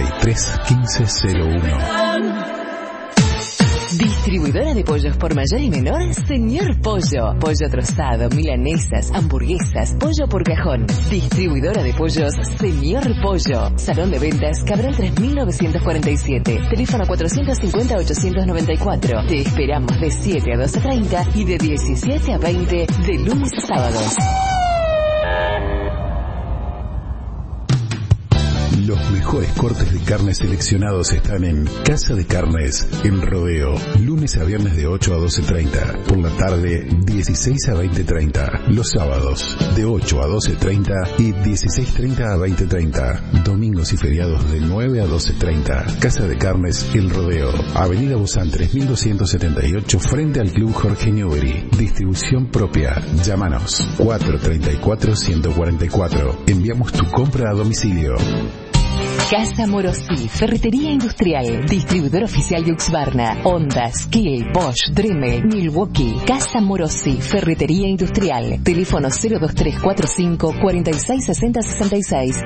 431501. Distribuidora de pollos por mayor y menor, Señor Pollo. Pollo trozado, milanesas, hamburguesas, pollo por cajón. Distribuidora de pollos, Señor Pollo. Salón de ventas, Cabral 3947. Teléfono 450-894. Te esperamos de 7 a 12:30 y de 17 a 20 de lunes a sábados. Los mejores cortes de carne seleccionados están en Casa de Carnes, en Rodeo. Lunes a viernes de 8 a 12:30. Por la tarde, 16 a 20:30. Los sábados, de 8 a 12:30 y 16:30 a 20:30. Domingos y feriados de 9 a 12:30. Casa de Carnes, El Rodeo. Avenida Bozán 3278, frente al Club Jorge Newbery. Distribución propia. Llámanos 434-144. Enviamos tu compra a domicilio. Casa Morosí, ferretería industrial, distribuidor oficial de Husqvarna, Honda, Skill, Bosch, Dremel, Milwaukee. Casa Morosí, ferretería industrial. Teléfono 02345 466066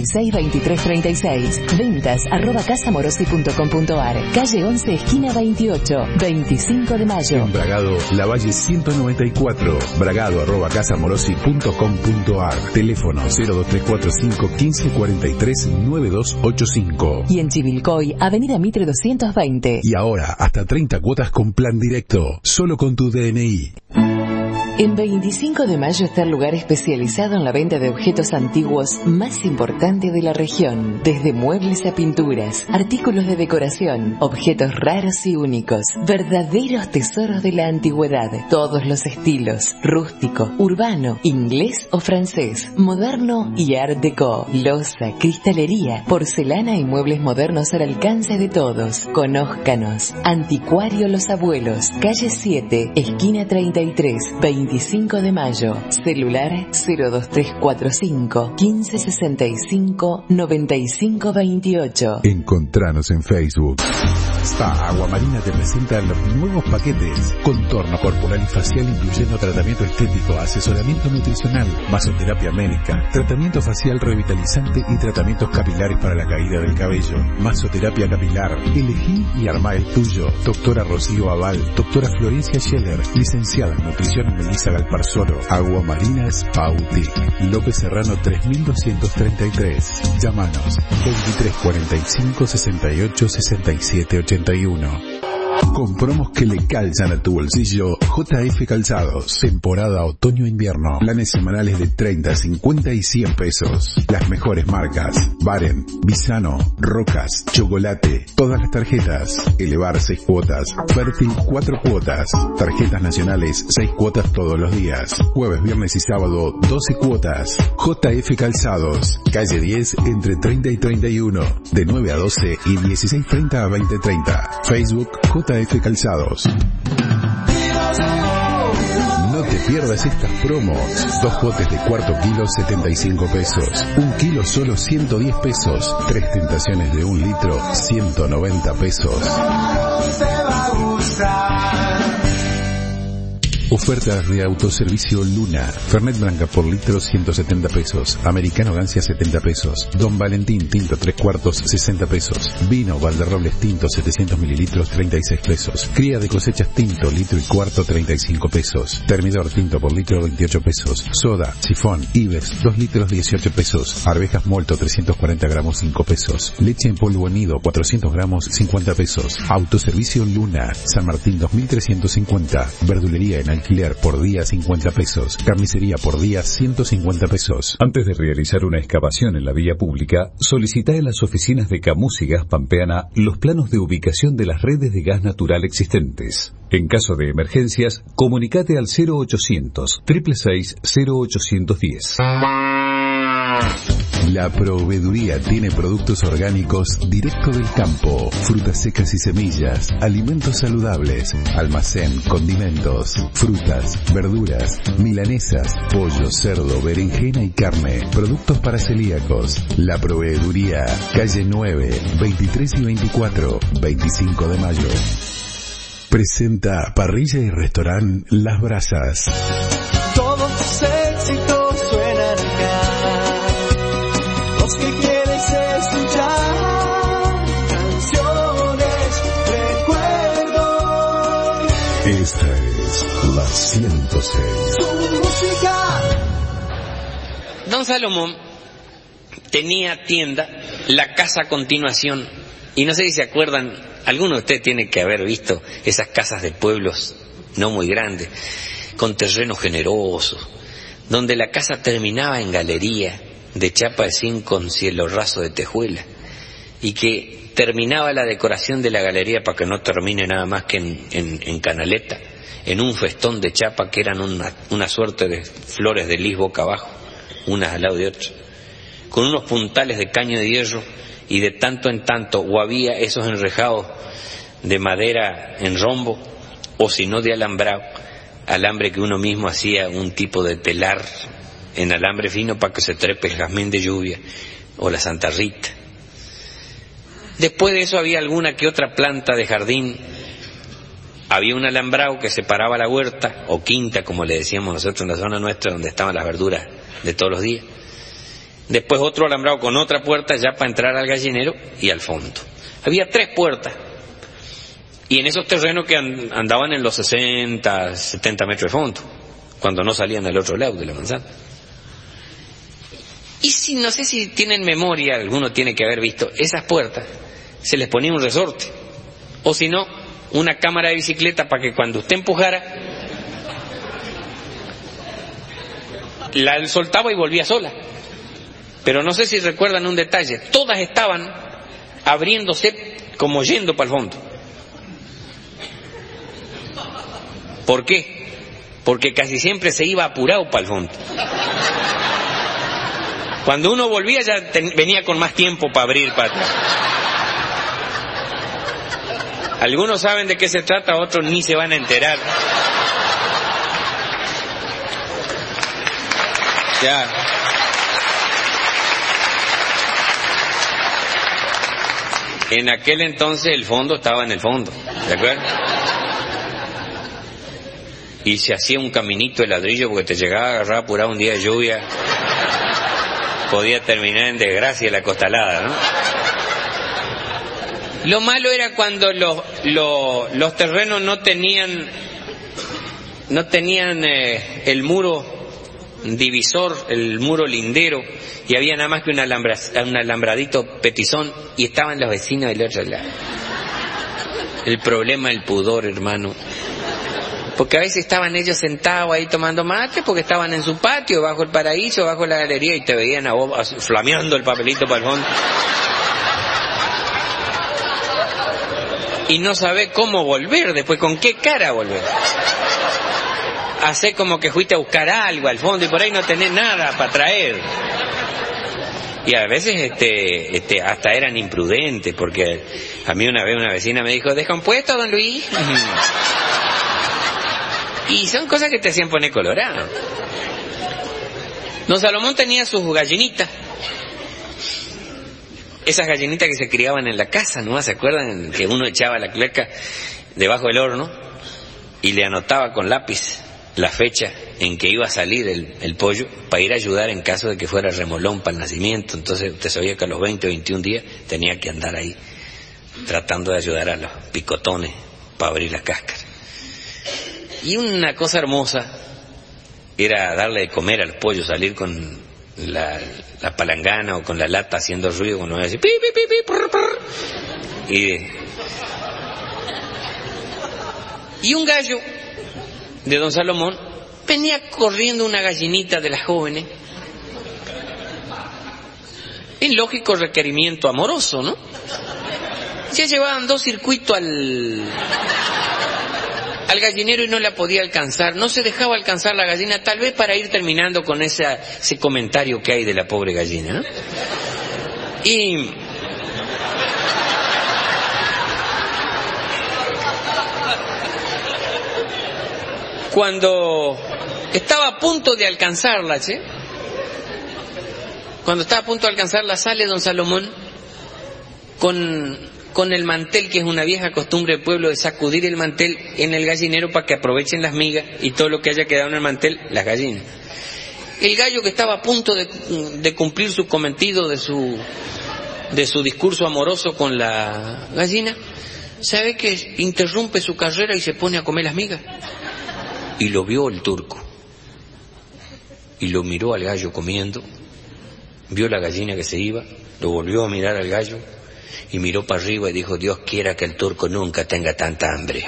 462336. Ventas @casamorosi.com.ar. Calle 11, esquina 28, 25 de mayo. En Bragado, Lavalle 194. Bragado @casamorosi.com.ar. Teléfono 02345 1543 9285. Y en Chivilcoy, Avenida Mitre 220. Y ahora, hasta 30 cuotas con plan directo, solo con tu DNI. En 25 de mayo está el lugar especializado en la venta de objetos antiguos más importante de la región. Desde muebles a pinturas, artículos de decoración, objetos raros y únicos. Verdaderos tesoros de la antigüedad. Todos los estilos. Rústico, urbano, inglés o francés. Moderno y art déco. Loza, cristalería, porcelana y muebles modernos al alcance de todos. Conózcanos. Anticuario Los Abuelos. Calle 7, esquina 33, 25 de mayo. Celular 02345 1565 9528. Encontranos en Facebook. Spa Agua Marina te presenta los nuevos paquetes. Contorno corporal y facial incluyendo tratamiento estético, asesoramiento nutricional, masoterapia médica, tratamiento facial revitalizante y tratamientos capilares para la caída del cabello. Masoterapia capilar. Elegí y armá el tuyo. Doctora Rocío Aval, doctora Florencia Scheller, licenciada en nutrición Melissa Galparzoro. Agua Marina Spa Boutique. López Serrano 3233. Llámanos 2345 68 67 81. Con promos que le calzan a tu bolsillo, JF Calzados. Temporada otoño-invierno. Planes semanales de 30, 50 y 100 pesos. Las mejores marcas. Baren, Bisano, Rocas, Chocolate. Todas las tarjetas. Elevar 6 cuotas. Fértil 4 cuotas. Tarjetas nacionales 6 cuotas todos los días. Jueves, viernes y sábado 12 cuotas. JF Calzados. Calle 10 entre 30 y 31. De 9 a 12 y 16:30 a 20:30. Facebook JF Calzados. No te pierdas estas promos. 2 botes de cuarto kilo 75 pesos. 1 kilo solo 110 pesos. 3 tentaciones de 1 litro 190 pesos. Ofertas de autoservicio Luna. Fernet Branca por litro 170 pesos. Americano Gancia 70 pesos. Don Valentín Tinto 3/4 60 pesos. Vino Valderrobles Tinto 700 mililitros 36 pesos. Cría de cosechas Tinto litro y cuarto 35 pesos. Termidor Tinto por litro 28 pesos. Soda, Sifón, Ibex 2 litros 18 pesos. Arvejas Molto 340 gramos 5 pesos. Leche en polvo nido 400 gramos 50 pesos. Autoservicio Luna. San Martín 2350. Verdulería en alquiler por día 50 pesos. Carnicería por día 150 pesos. Antes de realizar una excavación en la vía pública, solicita en las oficinas de Camus y Gas Pampeana los planos de ubicación de las redes de gas natural existentes. En caso de emergencias, comunicate al 0800 666 0810. La proveeduría tiene productos orgánicos directo del campo, frutas secas y semillas, alimentos saludables, almacén, condimentos, frutas, verduras, milanesas, pollo, cerdo, berenjena y carne, productos para celíacos. La proveeduría, calle 9, 23 y 24, 25 de mayo. Presenta Parrilla y Restaurant Las Brasas. Todos tus éxitos suenan acá, los que quieres escuchar. Esta es la 106. Don Salomón tenía tienda, la casa a continuación, y no sé si se acuerdan, alguno de ustedes tiene que haber visto esas casas de pueblos no muy grandes, con terrenos generosos, donde la casa terminaba en galería de chapa de zinc con cielo raso de tejuela, y que terminaba la decoración de la galería para que no termine nada más que en canaleta, en un festón de chapa que eran una suerte de flores de lis boca abajo, unas al lado de otras, con unos puntales de caño de hierro, y de tanto en tanto o había esos enrejados de madera en rombo, o si no de alambre que uno mismo hacía un tipo de telar en alambre fino para que se trepe el jazmín de lluvia o la Santa Rita. Después de eso había alguna que otra planta de jardín, había un alambrado que separaba la huerta, o quinta como le decíamos nosotros en la zona nuestra, donde estaban las verduras de todos los días. Después otro alambrado con otra puerta ya para entrar al gallinero y al fondo. Había 3 puertas, y en esos terrenos que andaban en los 60, 70 metros de fondo, cuando no salían al otro lado de la manzana. Y si no sé si tienen memoria, alguno tiene que haber visto, esas puertas se les ponía un resorte, o si no, una cámara de bicicleta para que cuando usted empujara, la soltaba y volvía sola. Pero no sé si recuerdan un detalle, todas estaban abriéndose como yendo para el fondo. ¿Por qué? Porque casi siempre se iba apurado para el fondo. Cuando uno volvía ya venía con más tiempo para abrir para atrás. Algunos saben de qué se trata, otros ni se van a enterar. Ya. En aquel entonces el fondo estaba en el fondo, ¿de acuerdo? Y se hacía un caminito de ladrillo porque te llegaba a agarrar apurado un día de lluvia. Podía terminar en desgracia la costalada, ¿no? Lo malo era cuando los terrenos no tenían el muro divisor, el muro lindero, y había nada más que un alambradito petizón, y estaban los vecinos del otro lado. El problema del pudor, hermano. Porque a veces estaban ellos sentados ahí tomando mate, porque estaban en su patio, bajo el paraíso, bajo la galería, y te veían a vos flameando el papelito para el fondo. Y no sabés cómo volver después, con qué cara volver. Hacé como que fuiste a buscar algo al fondo y por ahí no tenés nada para traer. Y a veces hasta eran imprudentes, porque a mí una vez una vecina me dijo, ¿descompuesto, don Luis? Y son cosas que te hacían poner colorado. Don Salomón tenía sus gallinitas. Esas gallinitas que se criaban en la casa, ¿no? ¿Se acuerdan? Que uno echaba la cleca debajo del horno y le anotaba con lápiz la fecha en que iba a salir el pollo para ir a ayudar en caso de que fuera remolón para el nacimiento. Entonces usted sabía que a los 20 o 21 días tenía que andar ahí tratando de ayudar a los picotones para abrir la cáscara. Y una cosa hermosa era darle de comer al pollo, salir con la palangana o con la lata haciendo ruido cuando me decía pi, pi, pi, pi, prr, prr. Y un gallo de don Salomón venía corriendo una gallinita de las jóvenes en lógico requerimiento amoroso, ¿no? Ya llevaban 2 circuitos al gallinero y no la podía alcanzar, no se dejaba alcanzar la gallina, tal vez para ir terminando con ese comentario que hay de la pobre gallina, ¿no? Y cuando estaba a punto de alcanzarla, sale don Salomón con el mantel, que es una vieja costumbre del pueblo de sacudir el mantel en el gallinero para que aprovechen las migas y todo lo que haya quedado en el mantel, las gallinas. El gallo, que estaba a punto de cumplir su cometido de su discurso amoroso con la gallina, ¿sabe que interrumpe su carrera y se pone a comer las migas? Y lo vio el turco. Y lo miró al gallo comiendo, vio la gallina que se iba, lo volvió a mirar al gallo y miró para arriba y dijo: Dios quiera que el turco nunca tenga tanta hambre.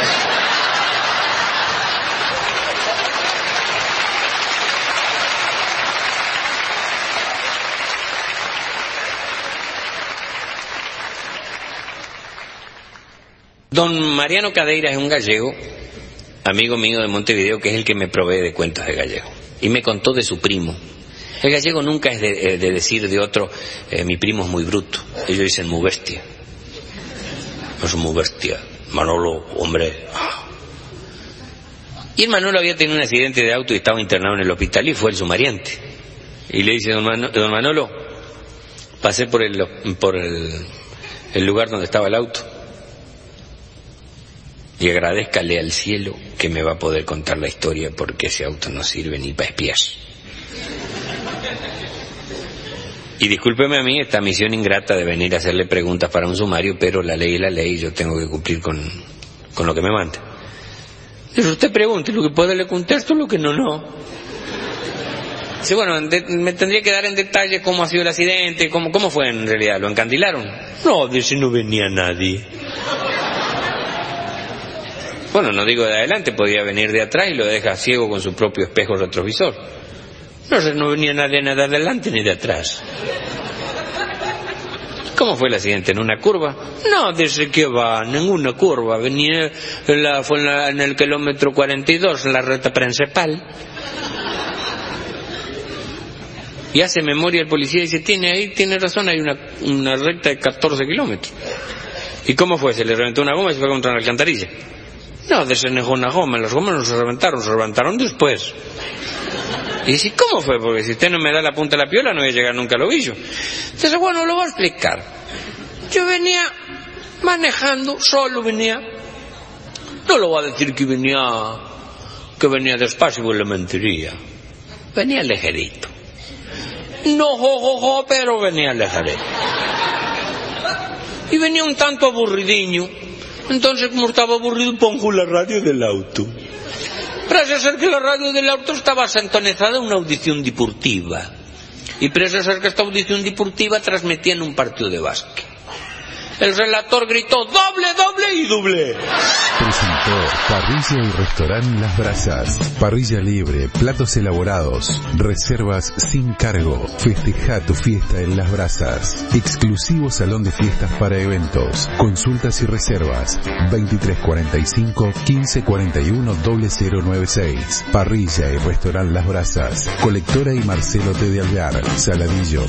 Don Mariano Cadeira es un gallego, amigo mío de Montevideo, que es el que me provee de cuentos de gallego. Y me contó de su primo. El gallego nunca es de decir de otro, mi primo es muy bruto. Ellos dicen muy bestia. Es muy bestia. Manolo, hombre. Y el Manolo había tenido un accidente de auto y estaba internado en el hospital y fue el sumariante. Y le dice: don Manolo, pasé por el lugar donde estaba el auto. Y agradézcale al cielo que me va a poder contar la historia, porque ese auto no sirve ni para espías. Y discúlpeme a mí esta misión ingrata de venir a hacerle preguntas para un sumario, pero la ley es la ley y yo tengo que cumplir con lo que me manda. Dice: usted pregunte, lo que puede le contesto, lo que no. Dice: bueno, me tendría que dar en detalle cómo ha sido el accidente, cómo fue en realidad. ¿Lo encandilaron? No, dice, no venía nadie. Bueno, no digo de adelante, podía venir de atrás y lo deja ciego con su propio espejo retrovisor. No venía nadie ni de adelante ni de atrás. ¿Cómo fue el accidente? ¿En una curva? No, dice que va, en ninguna curva. Venía, fue en el kilómetro 42, en la recta principal. Y hace memoria el policía y dice: tiene razón, hay una recta de 14 kilómetros. ¿Y cómo fue? ¿Se le reventó una goma y se fue contra una alcantarilla? No, desenejó una goma, las gomas no se reventaron después. Y dice: ¿cómo fue? Porque si usted no me da la punta de la piola no voy a llegar nunca al ovillo. Entonces, bueno, lo voy a explicar. Yo venía manejando, solo venía. No lo voy a decir que venía despacio, pues le mentiría. Venía ligerito. No, pero venía ligerito. Y venía un tanto aburridiño. Entonces, como estaba aburrido, pongo la radio del auto. Parece ser que la radio del auto estaba sintonizada en una audición deportiva. Y parece ser que esta audición deportiva transmitía en un partido de básquet. El relator gritó: ¡doble, doble y doble! Presentó Parrilla y Restaurante Las Brasas. Parrilla libre, platos elaborados, reservas sin cargo. Festeja tu fiesta en Las Brasas. Exclusivo salón de fiestas para eventos. Consultas y reservas 2345 1541 0096. Parrilla y Restaurante Las Brasas. Colectora y Marcelo T. de Alvear, Saladillo.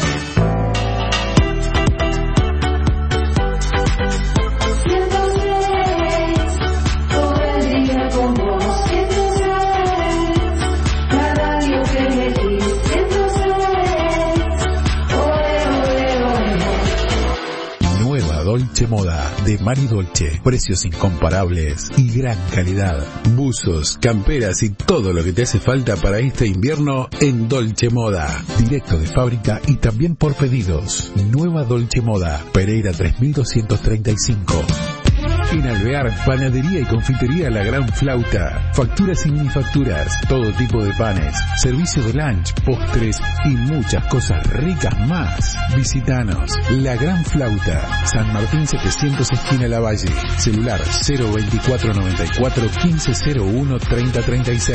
Dolce Moda de Mari Dolce. Precios incomparables y gran calidad. Buzos, camperas y todo lo que te hace falta para este invierno en Dolce Moda. Directo de fábrica y también por pedidos. Nueva Dolce Moda, Pereira 3235. En Alvear, panadería y confitería La Gran Flauta. Facturas y minifacturas, todo tipo de panes, servicio de lunch, postres y muchas cosas ricas más. Visítanos. La Gran Flauta, San Martín 700, esquina Lavalle. Celular 02494 1501 3036.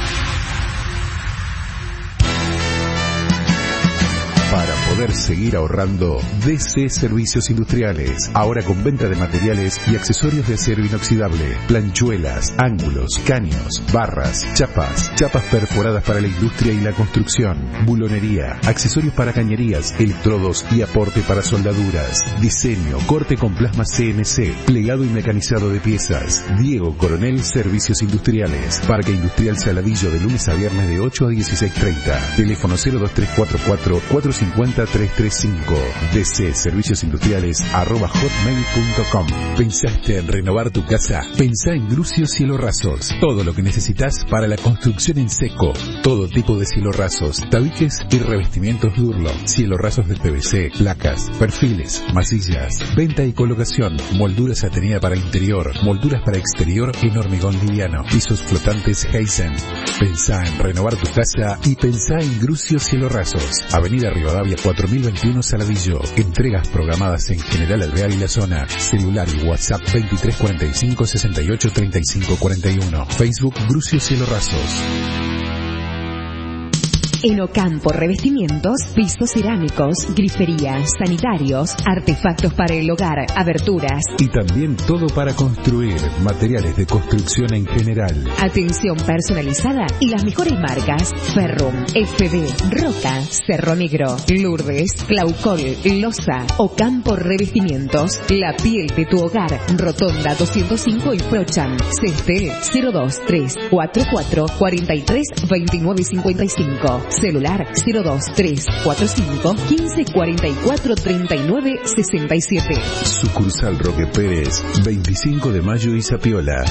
Para poder seguir ahorrando, DC Servicios Industriales. Ahora con venta de materiales y accesorios de acero inoxidable. Planchuelas, ángulos, caños, barras, chapas perforadas para la industria y la construcción. Bulonería, accesorios para cañerías, electrodos y aporte para soldaduras. Diseño, corte con plasma CNC, plegado y mecanizado de piezas. Diego Coronel Servicios Industriales. Parque Industrial Saladillo, de lunes a viernes de 8 a 16:30. Teléfono 02344 450 2335. dcserviciosindustriales@hotmail.com. ¿Pensaste en renovar tu casa? Pensá en Grucio Cielo Rasos. Todo lo que necesitas para la construcción en seco. Todo tipo de cielo rasos, tabiques y revestimientos Durlo. Cielo rasos de PVC, placas, perfiles, masillas. Venta y colocación. Molduras Atenea para interior. Molduras para exterior en hormigón liviano. Pisos flotantes Heisen. Pensá en renovar tu casa y pensá en Grucio Cielo Rasos. Avenida Rivadavia 4021 Saladillo. Entregas programadas en General Alvear y la zona. Celular y WhatsApp 2345 68 35 41. Facebook Grucio Cielo Rasos. En Ocampo Revestimientos, pisos cerámicos, griferías, sanitarios, artefactos para el hogar, aberturas. Y también todo para construir, materiales de construcción en general. Atención personalizada y las mejores marcas: Ferrum, FB, Roca, Cerro Negro, Lourdes, Claucol, Loza. Ocampo Revestimientos, la piel de tu hogar. Rotonda 205 y Frocham. Cestel 02344 43 29 55. Celular 02345 15 44 39 67. Sucursal Roque Pérez, 25 de Mayo y Zapiola.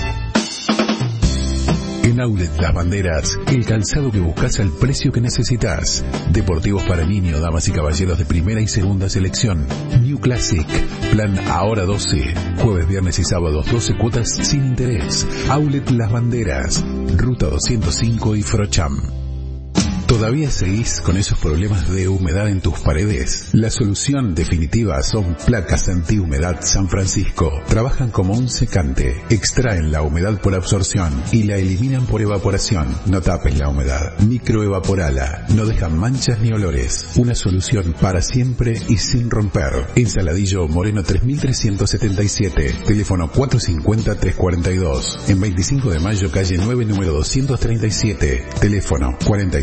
En Outlet Las Banderas, el calzado que buscas al precio que necesitas. Deportivos para niños, damas y caballeros de primera y segunda selección. New Classic, plan ahora 12. Jueves, viernes y sábados 12 cuotas sin interés. Outlet Las Banderas, Ruta 205 y Frocham. ¿Todavía seguís con esos problemas de humedad en tus paredes? La solución definitiva son placas antihumedad San Francisco. Trabajan como un secante, extraen la humedad por absorción y la eliminan por evaporación. No tapen la humedad, microevaporala, no dejan manchas ni olores. Una solución para siempre y sin romper. En Saladillo, Moreno 3377, teléfono 450-342. En 25 de Mayo, calle 9, número 237, teléfono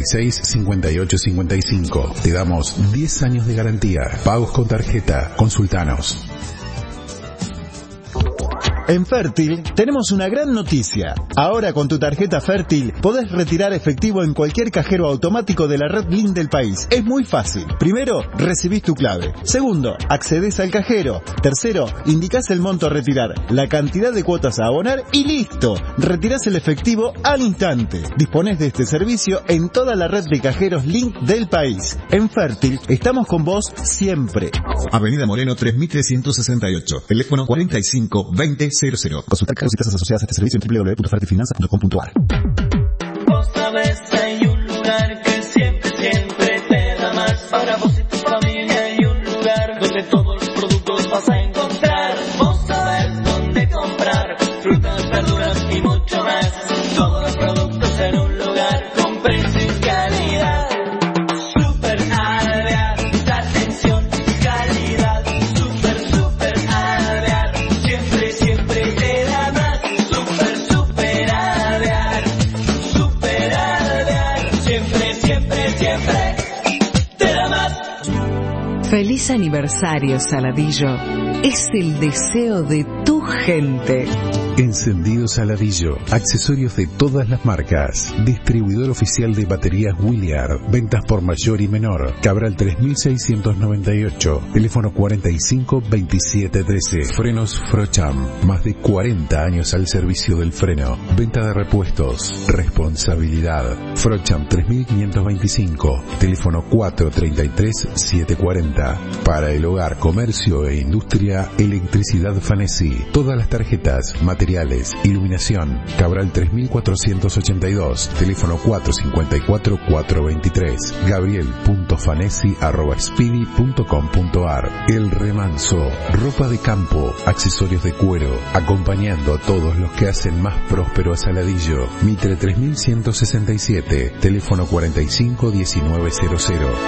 46-58-55. Te damos 10 años de garantía. Pagos con tarjeta. Consultanos. En Fértil tenemos una gran noticia. Ahora con tu tarjeta Fértil podés retirar efectivo en cualquier cajero automático de la red Link del país. Es muy fácil. Primero, recibís tu clave. Segundo, accedés al cajero. Tercero, indicás el monto a retirar, la cantidad de cuotas a abonar y listo. Retirás el efectivo al instante. Disponés de este servicio en toda la red de cajeros Link del país. En Fértil estamos con vos siempre. Avenida Moreno 3368, teléfono 45-2000. Consultar cargos y tasas asociadas a este servicio en www.fertilfinanzas.com.ar. Vos sabés, hay un lugar que siempre te da más. Para vos y tu familia hay un lugar donde todos los productos vas a encontrar. Vos sabés dónde comprar frutas, verduras y mucho más. Todos los productos en un lugar con precio y calidad. Super Alvear, atención y calidad. Super Alvear, siempre te da más. Super Alvear, siempre te da más. Feliz aniversario, Saladillo. Es el deseo de tu gente. Encendido Saladillo, accesorios de todas las marcas, distribuidor oficial de baterías Williard, ventas por mayor y menor, Cabral 3698, teléfono 45-2713, frenos Frocham, más de 40 años al servicio del freno, venta de repuestos, responsabilidad, Frocham 3525, teléfono 433-740, para el hogar, comercio e industria, electricidad Fanesi, todas las tarjetas, materiales, iluminación, Cabral 3482, teléfono 454-423, gabriel.fanesi@speedy.com.ar. El Remanso, ropa de campo, accesorios de cuero, acompañando a todos los que hacen más próspero a Saladillo. Mitre 3167, teléfono 45-1900.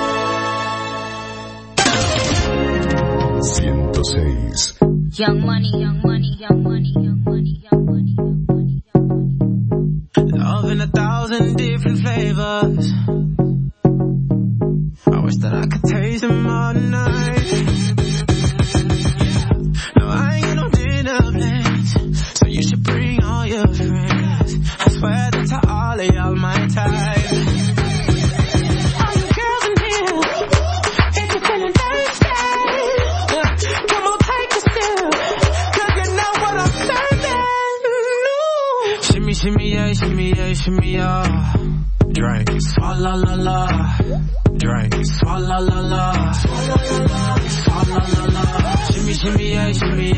106. Young money, young money, young money, young money, young money, young money, young money. Love in 1,000 different flavors. I wish that I could taste them all night. No, I ain't got no dinner plans, so you should bring all your friends. I swear that to all of y'all my type. All you girls in here, if you're feeling shimmy yeah, drink, swalla la la, drink, swalla la la, swalla la la, shimmy yeah,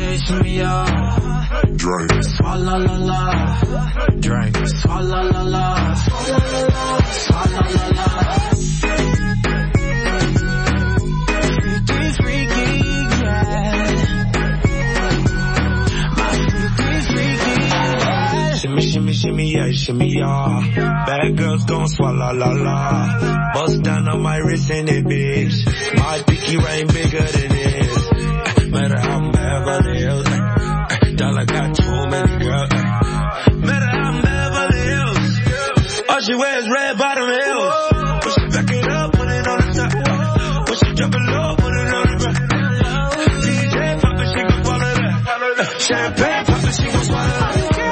drink, swalla la la, drink, swalla la la, swalla la la. Shimmy yeah, bad girls gon' swallow la la. Bust down on my wrist and it bitch. My pinky ring bigger than this. Matter how I'm Beverly Hills. Dollar got too many girls. Matter how I'm Beverly Hills. All she wears red bottom heels. When she back it up, put it on the top. When she drop it low, put it on the ground. DJ pop it, she gon' swallow that. Champagne pop it, she gon' swallow that.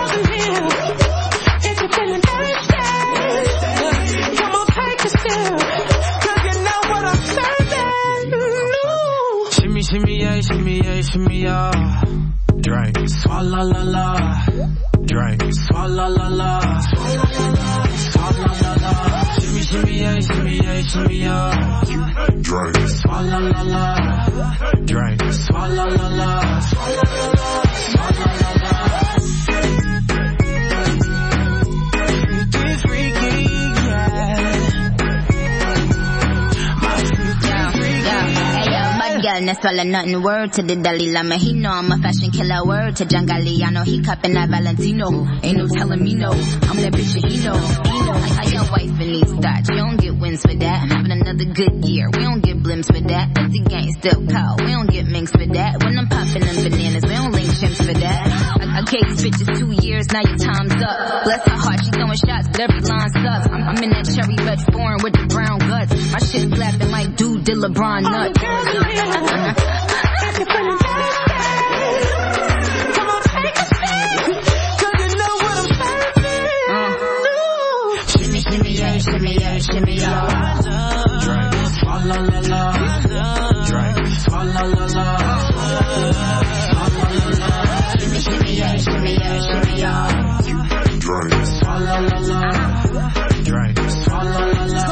Shimmy yeah, drink, swalla la la, drink, swalla la la, swalla la la, shimmy yeah, drink, swalla la la, drink, swalla la la, swalla la la, swalla la la. It's freaky, yeah. Girl, not swallow nothing. Word to the Dalai Lama. He know I'm a fashion killer. Word to John Galliano. He cupping that Valentino. Ain't no telling me no. I'm that bitch that he know. How your wife in these thoughts? You don't get wins for that. I'm having another good year. We don't get blimps for that. But the gang still call. We don't get minks for that. When I'm popping them bananas, we don't link chimps for that. I gave these bitches 2 years. Now your time's up. Bless her heart. She throwing shots, but every line sucks. I'm in that cherry red foreign with the brown guts. My shit flapping like dude did LeBron nuts. If you're feeling thirsty, come on, take a seat, 'cause you know what I'm serving. Shimmy yeah, drink, swalla la la, drink, swalla la la, swalla la la, shimmy yeah, drink, swalla la la, drink, swalla la la.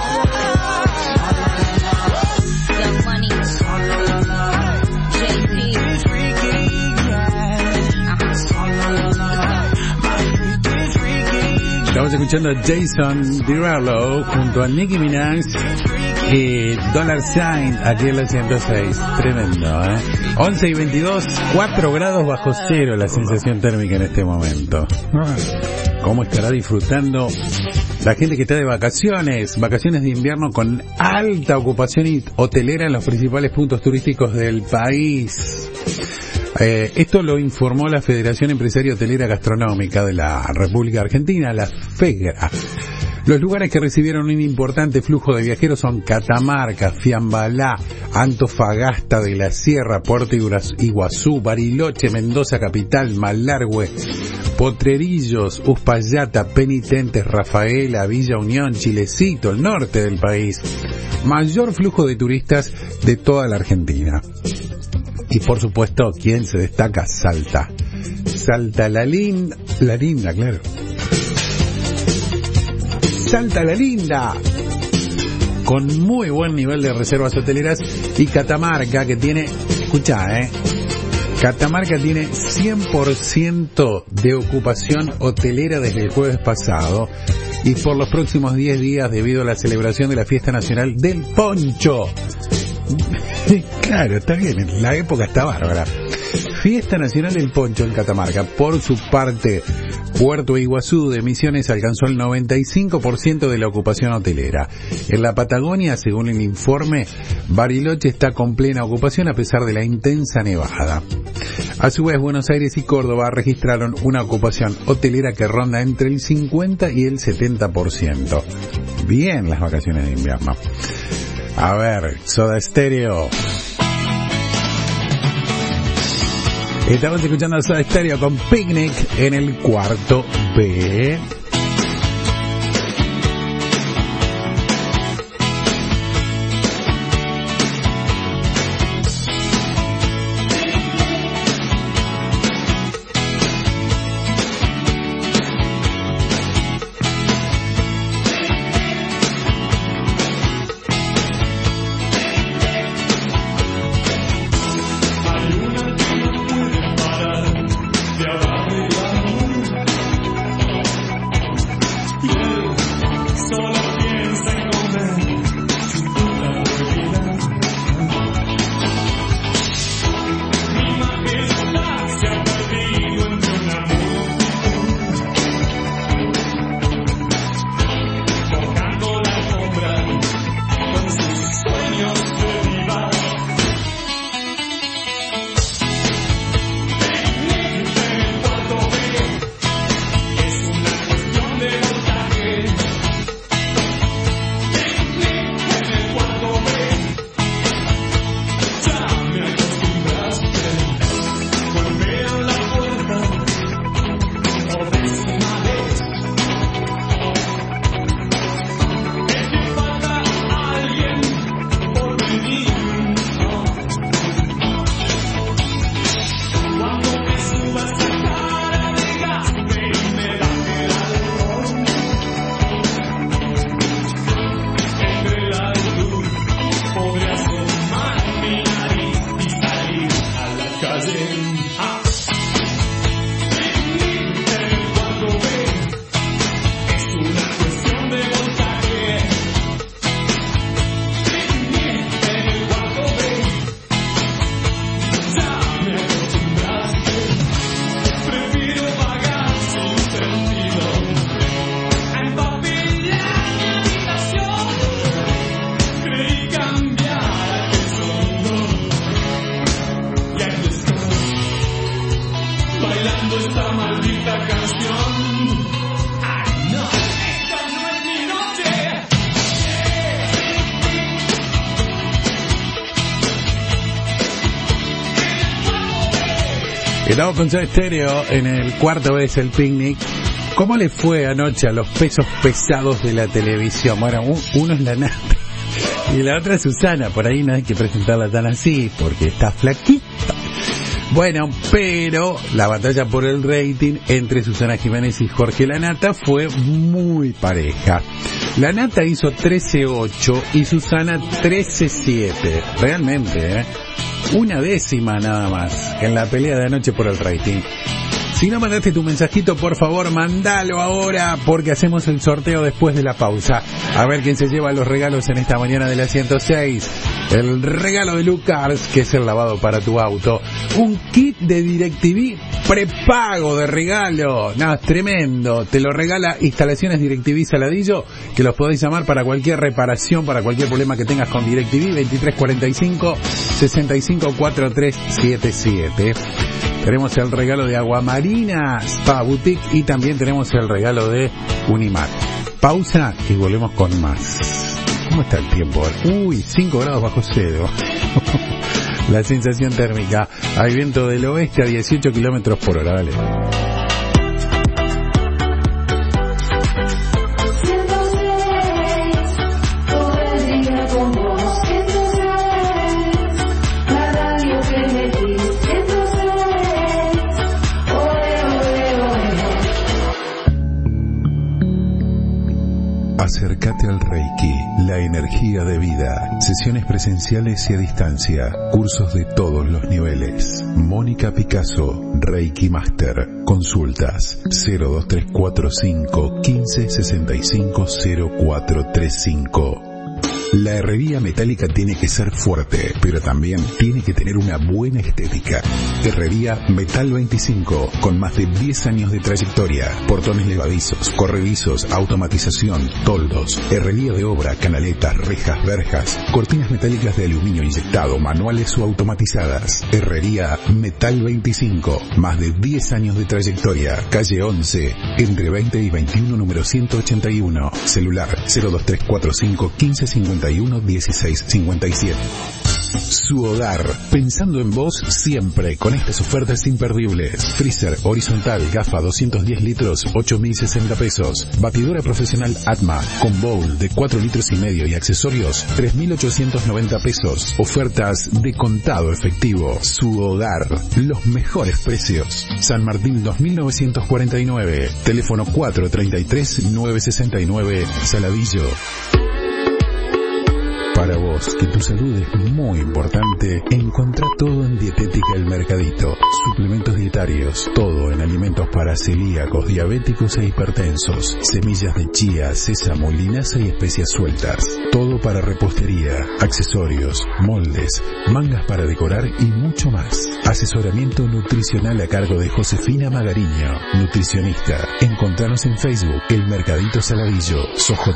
Estamos escuchando a Jason Derulo junto a Nicki Minaj y Dollar Sign aquí en la 106. Tremendo, 11 y 22, 4 grados bajo cero la sensación térmica en este momento. ¿Cómo estará disfrutando la gente que está de vacaciones de invierno con alta ocupación hotelera en los principales puntos turísticos del país? Esto lo informó la Federación Empresaria Hotelera Gastronómica de la República Argentina, la FEGRA. Los lugares que recibieron un importante flujo de viajeros son Catamarca, Fiambalá, Antofagasta de la Sierra, Puerto Iguazú, Bariloche, Mendoza Capital, Malargüe, Potrerillos, Uspallata, Penitentes, Rafaela, Villa Unión, Chilecito, el norte del país. Mayor flujo de turistas de toda la Argentina. Y por supuesto, ¿quién se destaca? Salta. Salta la linda, claro. Salta la linda, con muy buen nivel de reservas hoteleras, y Catamarca, que tiene, Catamarca tiene 100% de ocupación hotelera desde el jueves pasado y por los próximos 10 días debido a la celebración de la Fiesta Nacional del Poncho. Claro, está bien, la época está bárbara. Fiesta Nacional del Poncho en Catamarca. Por su parte, Puerto Iguazú de Misiones alcanzó el 95% de la ocupación hotelera. En la Patagonia, según el informe, Bariloche está con plena ocupación a pesar de la intensa nevada. A su vez, Buenos Aires y Córdoba registraron una ocupación hotelera que ronda entre el 50 y el 70%. Bien las vacaciones de invierno. A ver, Soda Stereo. Estamos escuchando a Soda Stereo con Picnic en el cuarto B. Saiyajin. Picnic en el cuarto B. Es una cuestión de voltaje. Picnic en el cuarto B. Ya me acostumbraste. Prefiero pagar sin sentido. Empapillar mi habitación. Creí cambiar aquel sonido. Y aquí estoy, bailando esta maldita canción. Ay no, esta no es mi noche. Estamos con Soda Stereo en el cuarto B del Picnic. ¿Cómo le fue anoche a los pesos pesados de la televisión? Bueno, uno es la Nata y la otra es Susana. Por ahí no hay que presentarla tan así porque está flaquita. Bueno, pero la batalla por el rating entre Susana Jiménez y Jorge Lanata fue muy pareja. Lanata hizo 13.8 y Susana 13.7. Realmente, una décima nada más en la pelea de anoche por el rating. Si no mandaste tu mensajito, por favor, mandalo ahora, porque hacemos el sorteo después de la pausa. A ver quién se lleva los regalos en esta mañana de la 106. El regalo de Lucas, que es el lavado para tu auto. Un kit de DirecTV prepago de regalo. No, es tremendo. Te lo regala Instalaciones DirecTV Saladillo, que los podéis llamar para cualquier reparación, para cualquier problema que tengas con DirecTV. 2345-654377. Tenemos el regalo de Aguamarina Spa Boutique y también tenemos el regalo de Unimat. Pausa y volvemos con más. ¿Cómo está el tiempo? Uy, 5 grados bajo cero. La sensación térmica. Hay viento del oeste a 18 kilómetros por hora. Dale. Acércate al Reiki, la energía de vida. Sesiones presenciales y a distancia. Cursos de todos los niveles. Mónica Picasso, Reiki Master. Consultas 02345 1565 0435. La herrería metálica tiene que ser fuerte, pero también tiene que tener una buena estética. Herrería Metal 25, con más de 10 años de trayectoria. Portones levadizos, corredizos, automatización, toldos, herrería de obra, canaletas, rejas, verjas, cortinas metálicas de aluminio inyectado, manuales o automatizadas. Herrería Metal 25, más de 10 años de trayectoria. Calle 11, entre 20 y 21, número 181. Celular 02345 1551 1657. Su hogar, pensando en vos siempre, con estas ofertas imperdibles. Freezer horizontal, Gafa 210 litros, 8.060 pesos. Batidora profesional Atma, con bowl de 4 litros y medio y accesorios, 3.890 pesos. Ofertas de contado efectivo. Su hogar, los mejores precios. San Martín 2949, teléfono 433-969, Saladillo. Para vos, que tu salud es muy importante, encontrá todo en Dietética El Mercadito. Suplementos dietarios, todo en alimentos para celíacos, diabéticos e hipertensos. Semillas de chía, sésamo, linaza y especias sueltas. Todo para repostería, accesorios, moldes, mangas para decorar y mucho más. Asesoramiento nutricional a cargo de Josefina Magariño, nutricionista. Encontranos en Facebook, El Mercadito Saladillo, Sojo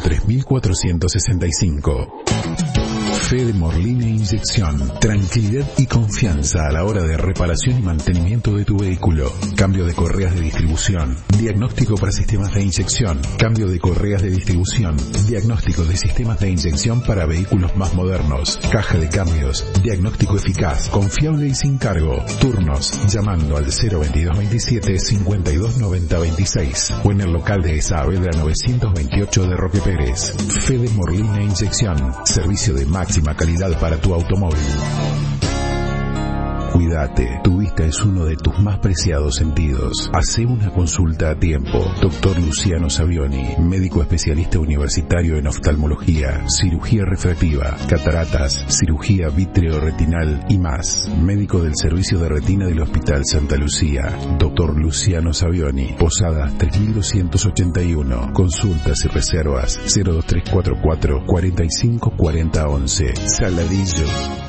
3465. Fede Morline Inyección. Tranquilidad y confianza a la hora de reparación y mantenimiento de tu vehículo. Cambio de correas de distribución. Diagnóstico para sistemas de inyección. Cambio de correas de distribución. Diagnóstico de sistemas de inyección para vehículos más modernos. Caja de cambios. Diagnóstico eficaz, confiable y sin cargo. Turnos llamando al 02227 529026 o en el local de Saavedra 928 de Roque Pérez. Fede Morline Inyección. Servicio de máxima calidad para tu automóvil. Cuídate, tu vista es uno de tus más preciados sentidos. Hacé una consulta a tiempo. Dr. Luciano Savioni, médico especialista universitario en oftalmología, cirugía refractiva, cataratas, cirugía vitreoretinal y más. Médico del Servicio de Retina del Hospital Santa Lucía. Dr. Luciano Savioni, Posadas 3281. Consultas y reservas 02344 45 40 11. Saladillo.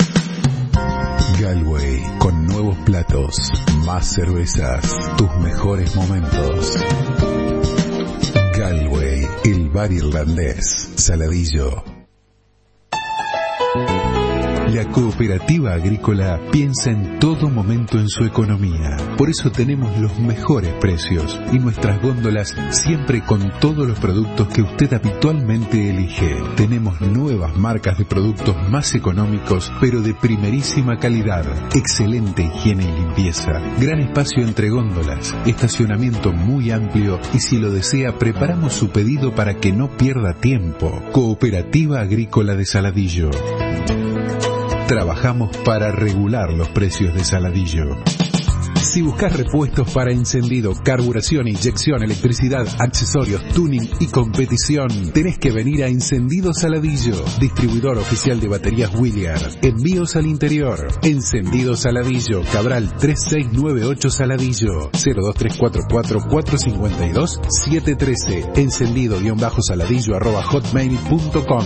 Galway, con nuevos platos, más cervezas, tus mejores momentos. Galway, el bar irlandés, Saladillo. La Cooperativa Agrícola piensa en todo momento en su economía. Por eso tenemos los mejores precios y nuestras góndolas siempre con todos los productos que usted habitualmente elige. Tenemos nuevas marcas de productos más económicos, pero de primerísima calidad. Excelente higiene y limpieza. Gran espacio entre góndolas. Estacionamiento muy amplio y si lo desea, preparamos su pedido para que no pierda tiempo. Cooperativa Agrícola de Saladillo. Trabajamos para regular los precios de Saladillo. Si buscas repuestos para encendido, carburación, inyección, electricidad, accesorios, tuning y competición, tenés que venir a Encendido Saladillo, distribuidor oficial de baterías Williard. Envíos al interior. Encendido Saladillo, Cabral 3698 Saladillo, 02344 452 713. Encendido-saladillo@hotmail.com.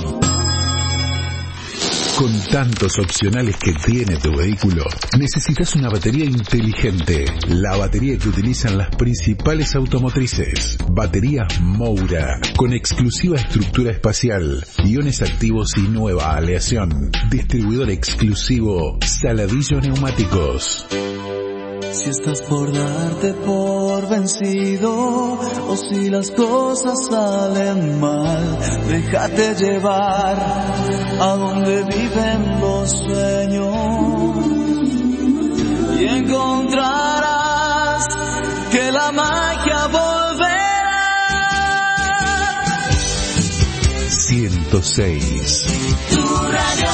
Con tantos opcionales que tiene tu vehículo, necesitas una batería inteligente. La batería que utilizan las principales automotrices. Baterías Moura, con exclusiva estructura espacial, iones activos y nueva aleación. Distribuidor exclusivo Saladillo Neumáticos. Si estás por darte por vencido o si las cosas salen mal, déjate llevar a donde viven los sueños y encontrarás que la magia volverá. 106. Tu radio.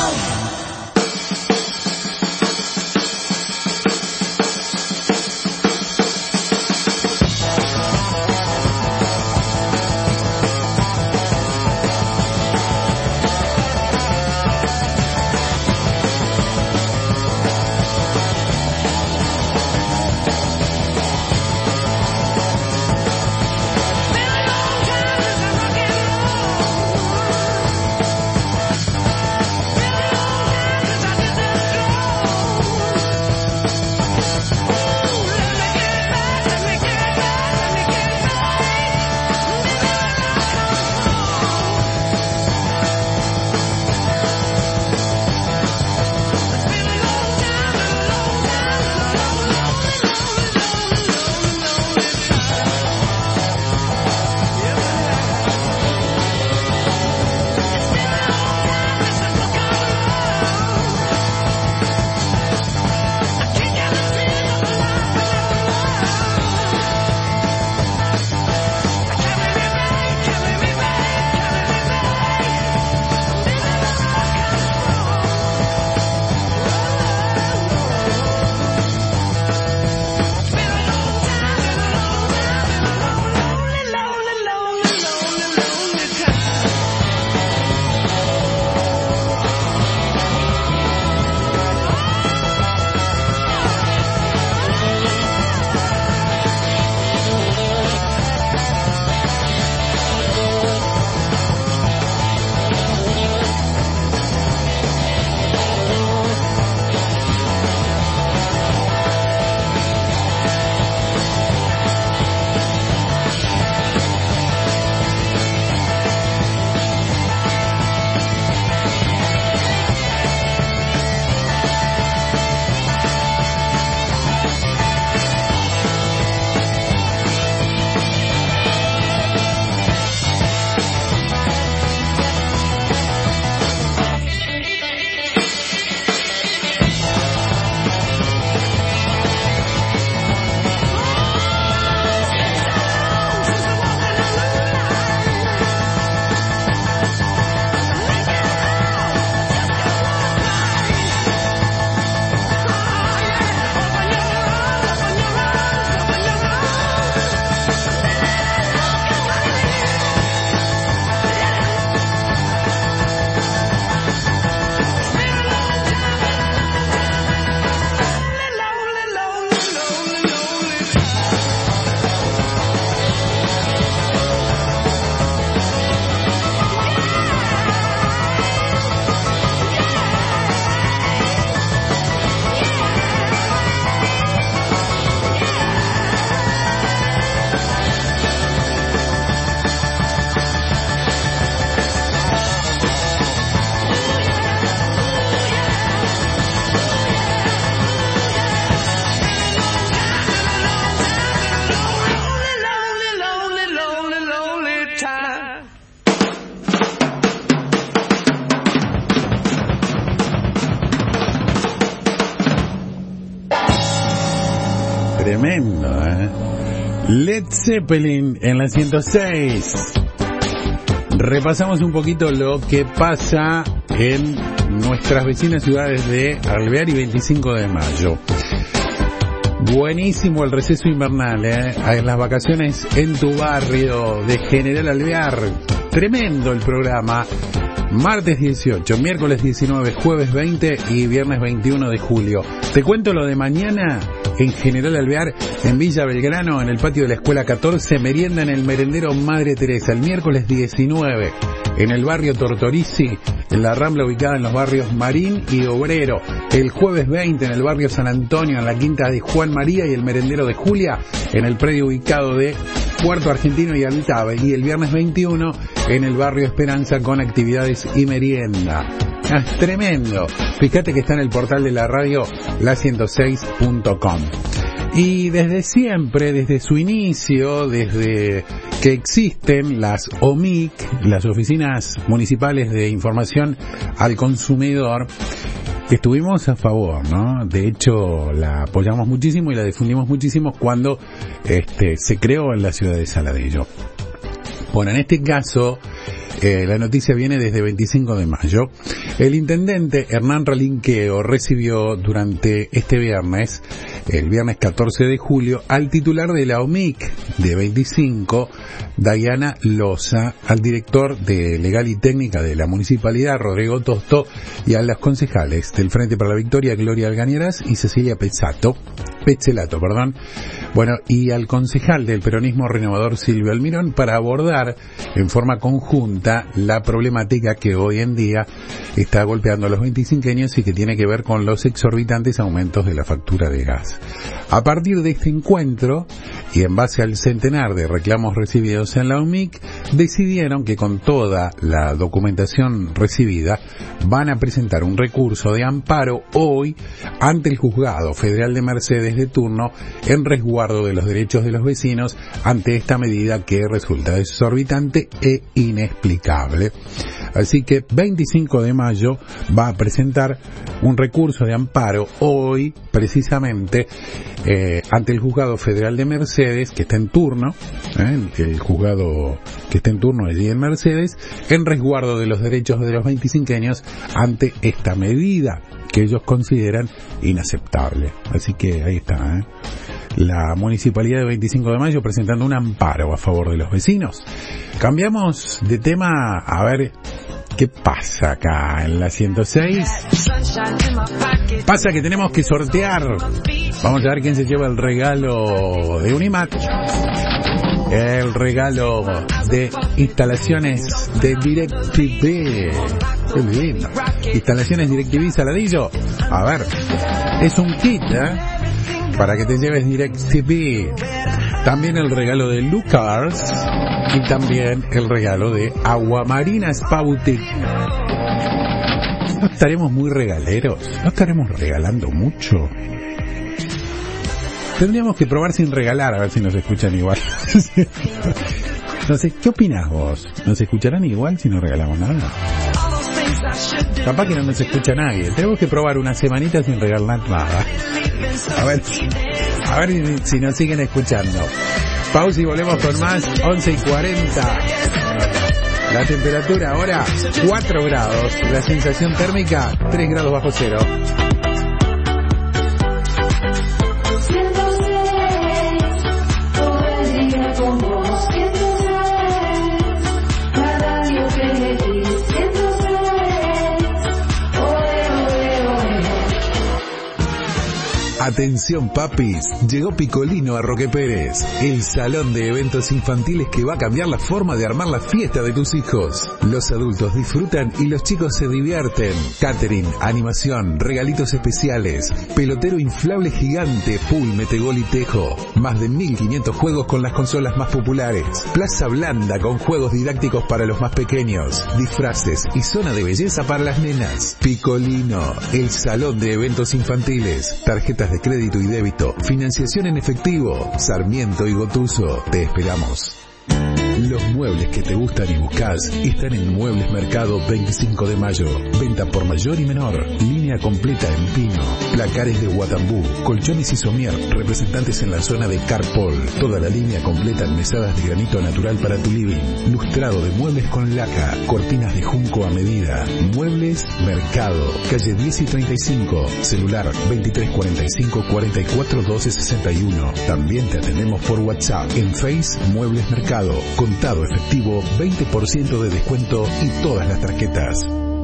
Tremendo, Led Zeppelin en la 106. Repasamos un poquito lo que pasa en nuestras vecinas ciudades de Alvear y 25 de mayo. Buenísimo el receso invernal, en las vacaciones en tu barrio de General Alvear. Tremendo el programa. Martes 18, miércoles 19, jueves 20 y viernes 21 de julio. Te cuento lo de mañana en General Alvear, en Villa Belgrano, en el patio de la Escuela 14, merienda en el merendero Madre Teresa. El miércoles 19, en el barrio Tortorici, en la Rambla ubicada en los barrios Marín y Obrero. El jueves 20, en el barrio San Antonio, en la quinta de Juan María y el merendero de Julia, en el predio ubicado de Puerto Argentino y Altave. Y el viernes 21, en el barrio Esperanza, con actividades y merienda. Es tremendo. Fíjate que está en el portal de la radio, la106.com. Y desde siempre, desde su inicio, desde que existen las OMIC, las Oficinas Municipales de Información al Consumidor, estuvimos a favor, ¿no? De hecho, la apoyamos muchísimo y la difundimos muchísimo cuando se creó en la ciudad de Saladillo. Bueno, en este caso, la noticia viene desde 25 de mayo. El intendente Hernán Ralinqueo recibió durante este viernes, el viernes 14 de julio, al titular de la OMIC de 25, Diana Loza, al director de Legal y Técnica de la Municipalidad, Rodrigo Tosto, y a los concejales del Frente para la Victoria, Gloria Algañarás y Cecilia Pezzelato, bueno, y al concejal del peronismo renovador, Silvio Almirón, para abordar en forma conjunta la problemática que hoy en día está golpeando a los 25eños y que tiene que ver con los exorbitantes aumentos de la factura de gas. A partir de este encuentro, y en base al centenar de reclamos recibidos en la OMIC, decidieron que con toda la documentación recibida van a presentar un recurso de amparo hoy ante el Juzgado Federal de Mercedes de turno en resguardo de los derechos de los vecinos ante esta medida que resulta exorbitante e inexplicable. Así que 25 de mayo va a presentar un recurso de amparo hoy, precisamente, ante el Juzgado Federal de Mercedes, que está en turno, el juzgado que está en turno allí en Mercedes, en resguardo de los derechos de los 25eños ante esta medida que ellos consideran inaceptable. Así que ahí está, la Municipalidad de 25 de mayo presentando un amparo a favor de los vecinos. Cambiamos de tema, a ver qué pasa acá en la 106. Pasa que tenemos que sortear. Vamos a ver quién se lleva el regalo de Unimat. El regalo de instalaciones de DirecTV. Qué lindo. Instalaciones DirecTV Saladillo. A ver, es un kit, para que te lleves DirecTV. También el regalo de Lucas y también el regalo de Agua Marina Spa Boutique. ¿No estaremos muy regaleros? ¿No estaremos regalando mucho? Tendríamos que probar sin regalar, a ver si nos escuchan igual. No sé, ¿qué opinás vos? ¿Nos escucharán igual si no regalamos nada? Capaz que no nos escucha nadie. Tenemos que probar una semanita sin regalar nada. A ver si nos siguen escuchando. Pausa y volvemos con más. 11:40. La temperatura ahora 4 grados. La sensación térmica 3 grados bajo cero. Atención papis, llegó Picolino a Roque Pérez, el salón de eventos infantiles que va a cambiar la forma de armar la fiesta de tus hijos. Los adultos disfrutan y los chicos se divierten. Catering, animación, regalitos especiales, pelotero inflable gigante, pool, metegol y tejo. Más de 1500 juegos con las consolas más populares. Plaza blanda con juegos didácticos para los más pequeños. Disfraces y zona de belleza para las nenas. Picolino, el salón de eventos infantiles. Tarjetas de crédito y débito, financiación en efectivo, Sarmiento y Gotuso. Te esperamos. Los muebles que te gustan y buscas están en Muebles Mercado 25 de Mayo. Venta por mayor y menor. Línea completa en pino. Placares de Guatambú. Colchones y somier. Representantes en la zona de Carpol. Toda la línea completa en mesadas de granito natural para tu living. Lustrado de muebles con laca. Cortinas de junco a medida. Muebles Mercado. Calle 10 y 35. Celular 2345 44 12 61. También te atendemos por WhatsApp. En Face Muebles Mercado. Contado efectivo, 20% de descuento y todas las tarjetas.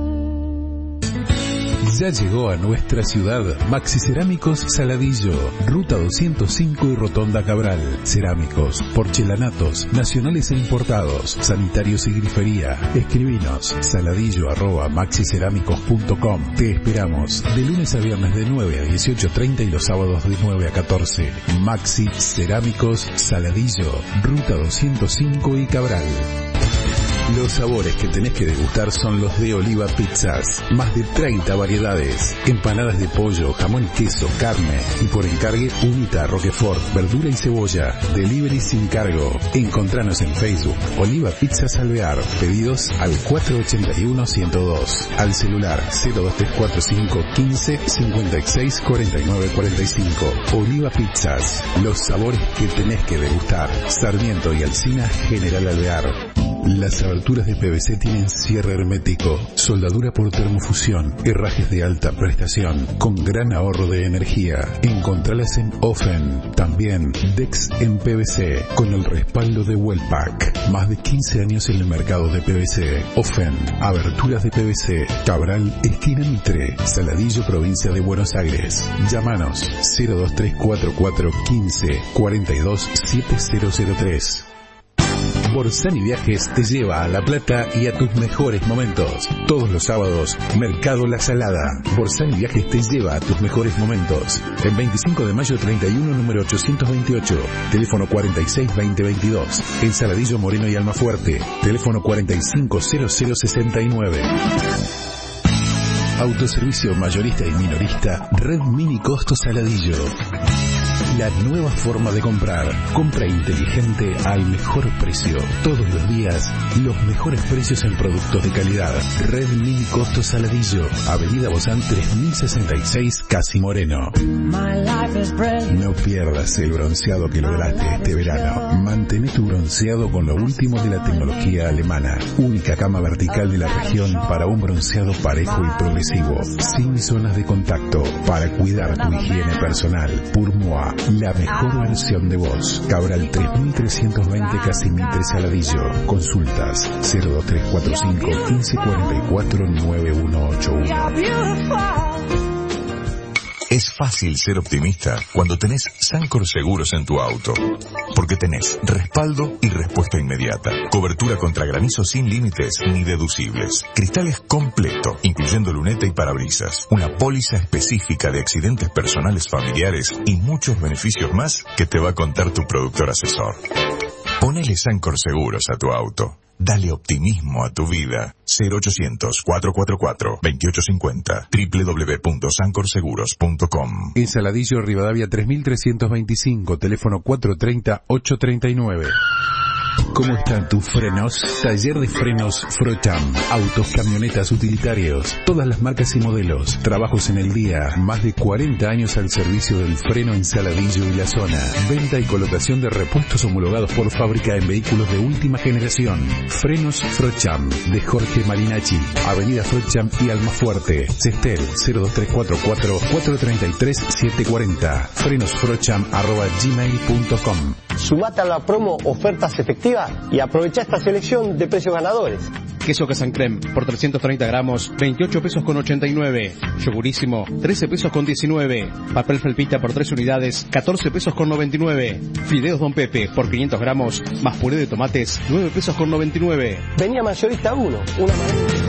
Ya llegó a nuestra ciudad Maxi Cerámicos Saladillo, Ruta 205 y Rotonda Cabral. Cerámicos, porcelanatos, nacionales e importados, sanitarios y grifería. Escribinos saladillo@maxicerámicos.com. Te esperamos de lunes a viernes de 9 a 18:30 y los sábados de 9 a 14. Maxi Cerámicos Saladillo, Ruta 205 y Cabral. Los sabores que tenés que degustar son los de Oliva Pizzas. Más de 30 variedades. Empanadas de pollo, jamón y queso, carne. Y por encargue, humita, roquefort, verdura y cebolla. Delivery sin cargo. Encontranos en Facebook. Oliva Pizzas Alvear. Pedidos al 481-102. Al celular 02345 15 56 49 45. Oliva Pizzas. Los sabores que tenés que degustar. Sarmiento y Alsina, General Alvear. Las aberturas de PVC tienen cierre hermético, soldadura por termofusión, herrajes de alta prestación, con gran ahorro de energía. Encontralas en Ofen. También Dex en PVC, con el respaldo de Wellpack. Más de 15 años en el mercado de PVC. Ofen, aberturas de PVC. Cabral, esquina Mitre, Saladillo, provincia de Buenos Aires. Llámanos 02344 15 42 7003. Borsani Viajes te lleva a La Plata y a tus mejores momentos. Todos los sábados, Mercado La Salada. Borsani Viajes te lleva a tus mejores momentos. En 25 de mayo 31, número 828. Teléfono 462022. En Saladillo, Moreno y Almafuerte. Teléfono 450069. Autoservicio mayorista y minorista. Red Mini Costo Saladillo. La nueva forma de comprar. Compra inteligente al mejor precio. Todos los días, los mejores precios en productos de calidad. Red Mini Costo Saladillo. Avenida Bozán 3066, Casi Moreno. No pierdas el bronceado que lograste este verano. Mantén tu bronceado con lo último de la tecnología alemana. Única cama vertical de la región para un bronceado parejo y progresivo. Sin zonas de contacto. Para cuidar tu higiene personal. Purmoa. La mejor versión de vos. Cabral 3320 Casi Mitre Saladillo. Consultas 02345 1544 9181. Es fácil ser optimista cuando tenés Sancor Seguros en tu auto. Porque tenés respaldo y respuesta inmediata. Cobertura contra granizo sin límites ni deducibles. Cristales completo, incluyendo luneta y parabrisas. Una póliza específica de accidentes personales familiares y muchos beneficios más que te va a contar tu productor asesor. Ponele Sancor Seguros a tu auto. Dale optimismo a tu vida. 0800-444-2850. www.sancorseguros.com. En Saladillo, Rivadavia 3325. Teléfono 430-839. ¿Cómo están tus frenos? Taller de frenos Frocham. Autos, camionetas, utilitarios. Todas las marcas y modelos. Trabajos en el día. Más de 40 años al servicio del freno en Saladillo y la zona. Venta y colocación de repuestos homologados por fábrica en vehículos de última generación. Frenos Frocham. De Jorge Marinacci. Avenida Frocham y Almafuerte. Cestel 02344 433 740. frenosfrocham@gmail.com. Sumate a la promo Ofertas Efectivas y aprovecha esta selección de precios ganadores. Queso Casan Creme por 330 gramos, 28 pesos con 89. Yogurísimo, 13 pesos con 19. Papel felpita por 3 unidades, 14 pesos con 99. Fideos Don Pepe por 500 gramos, más puré de tomates, 9 pesos con 99. Venía Mayorista 1, una maravilla.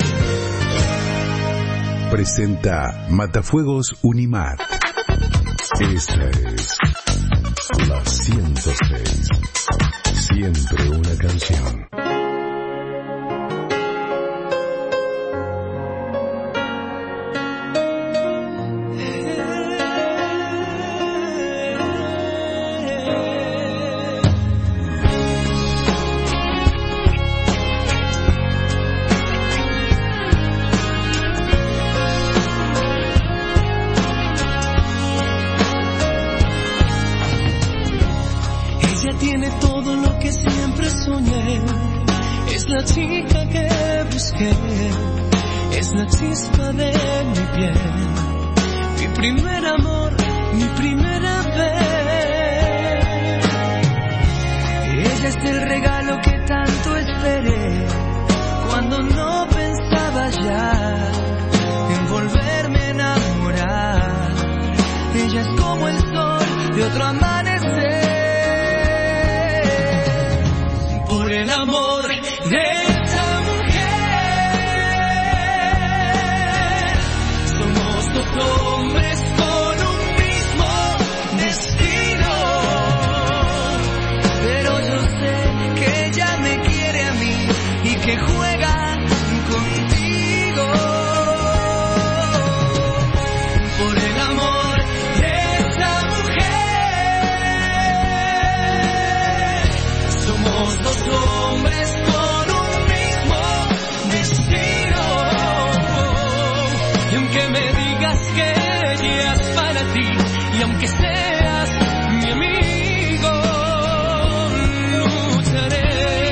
Presenta Matafuegos Unimat. Esta es la 106. Siempre una canción. tiene todo lo que siempre soñé. Es la chica que busqué, es la chispa de mi piel, mi primer amor, mi primera vez. Ella es el regalo que tanto esperé, cuando no pensaba ya en volverme a enamorar. Ella es como el sol de otro amanecer. Por el amor de esta mujer, somos dos hombres con un mismo destino. Pero yo sé que ella me quiere a mí y que juega contigo. Por el amor de esta mujer, somos dos hombres con un mismo destino. Y aunque me digas que ella es para ti, y aunque seas mi amigo, lucharé.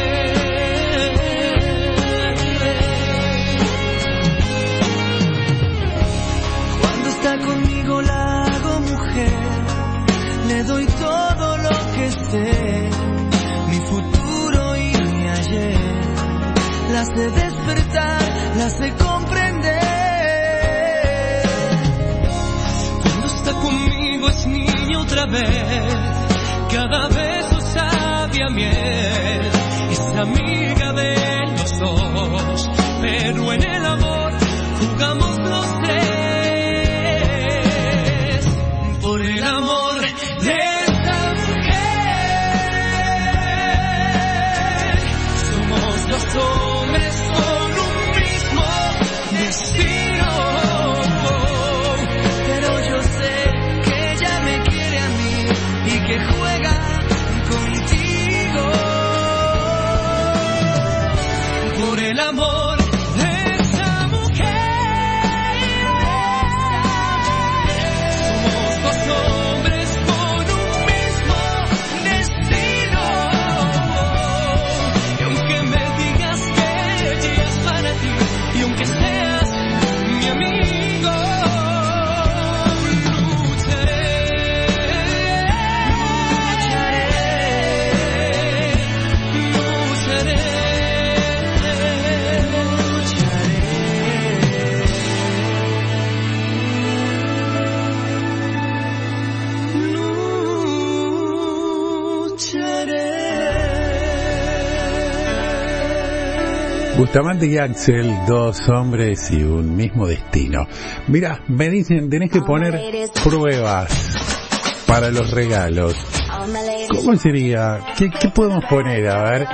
Cuando está conmigo la hago mujer, le doy todo lo que sé, mi futuro y mi ayer. La sé despertar, la sé comprender. Cuando está conmigo es niño otra vez, cada beso sabe a miel. Es amiga de los dos, pero en el amor jugamos los tres. Por el amor de esta mujer, somos dos hombres con un mismo destino. Pero yo sé que ella me quiere a mí y que juega contigo. Por el amor de esta mujer, somos dos hombres con un mismo destino. Y aunque me digas que ella es para ti, y aunque seas mi amigo, lucharé, lucharé, Bustamante y Axel, dos hombres y un mismo destino. Mira, me dicen, tenés que poner pruebas para los regalos. ¿Cómo sería? ¿Qué podemos poner? A ver,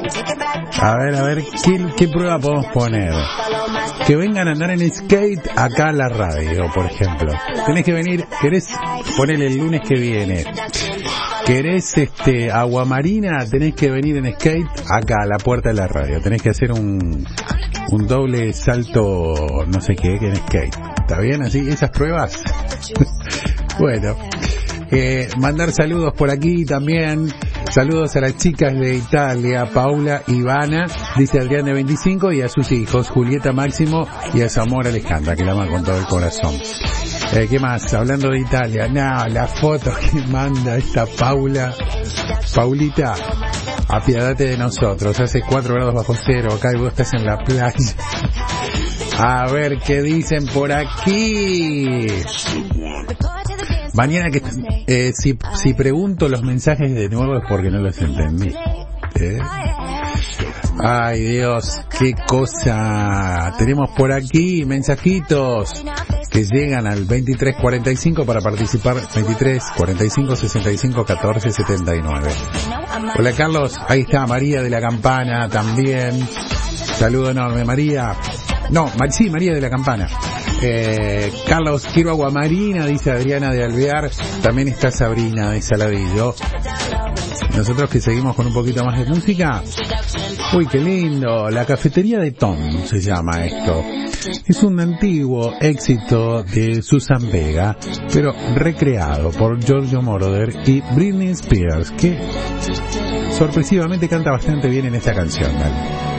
¿qué prueba podemos poner? Que vengan a andar en skate acá a la radio, por ejemplo. Tenés que venir, querés ponerle el lunes que viene. ¿Querés agua marina? Tenés que venir en skate acá a la puerta de la radio. Tenés que hacer un doble salto, no sé qué, en skate. ¿Está bien así? ¿Esas pruebas? Bueno, mandar saludos por aquí también. Saludos a las chicas de Italia, Paula, Ivana, dice Adrián de 25, y a sus hijos, Julieta, Máximo, y a su amor Alejandra, que la ama con todo el corazón. ¿Qué más? Hablando de Italia, la foto que manda esta Paulita, apiádate de nosotros, hace 4 grados bajo cero, acá y vos estás en la playa. A ver qué dicen por aquí. Mañana que si pregunto los mensajes de nuevo es porque no los entendí. Ay Dios, qué cosa. Tenemos por aquí mensajitos que llegan al 2345 para participar. 2345 65 14 79. Hola Carlos, ahí está María de la Campana también. Saludo enorme María. No, sí, María de la Campana. Carlos, quiero agua marina, dice Adriana de Alvear. También está Sabrina de Saladillo. Nosotros que seguimos con un poquito más de música. Uy, qué lindo. La cafetería de Tom se llama esto. Es un antiguo éxito de Susan Vega, pero recreado por Giorgio Moroder y Britney Spears, que sorpresivamente canta bastante bien en esta canción. ¿Vale?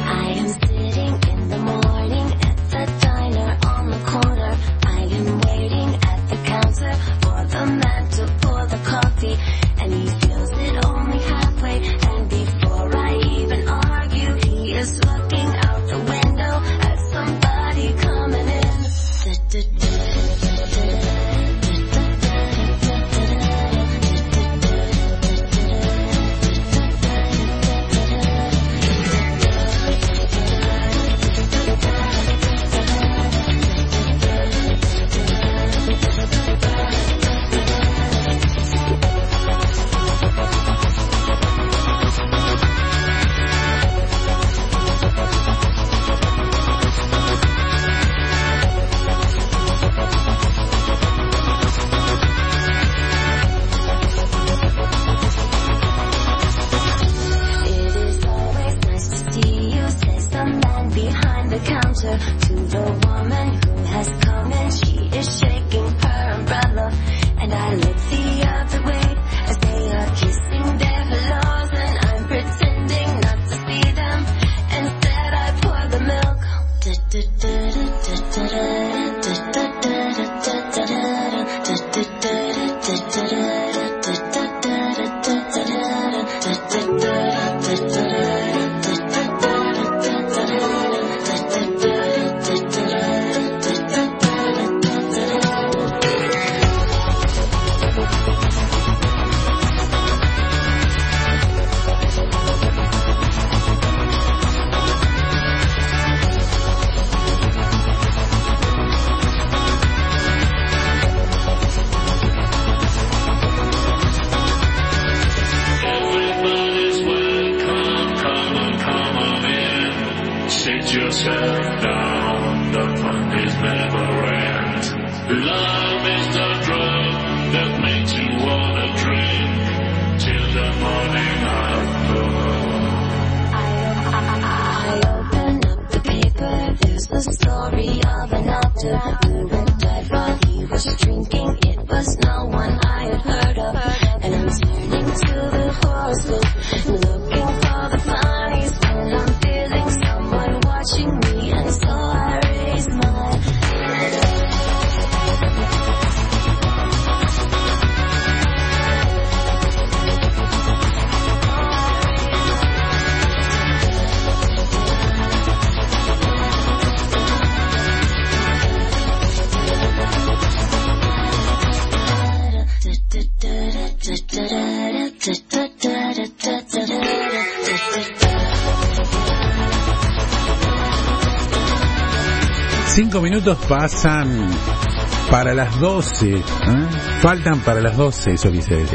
Minutos pasan para las 12, faltan para las 12, eso quise decir.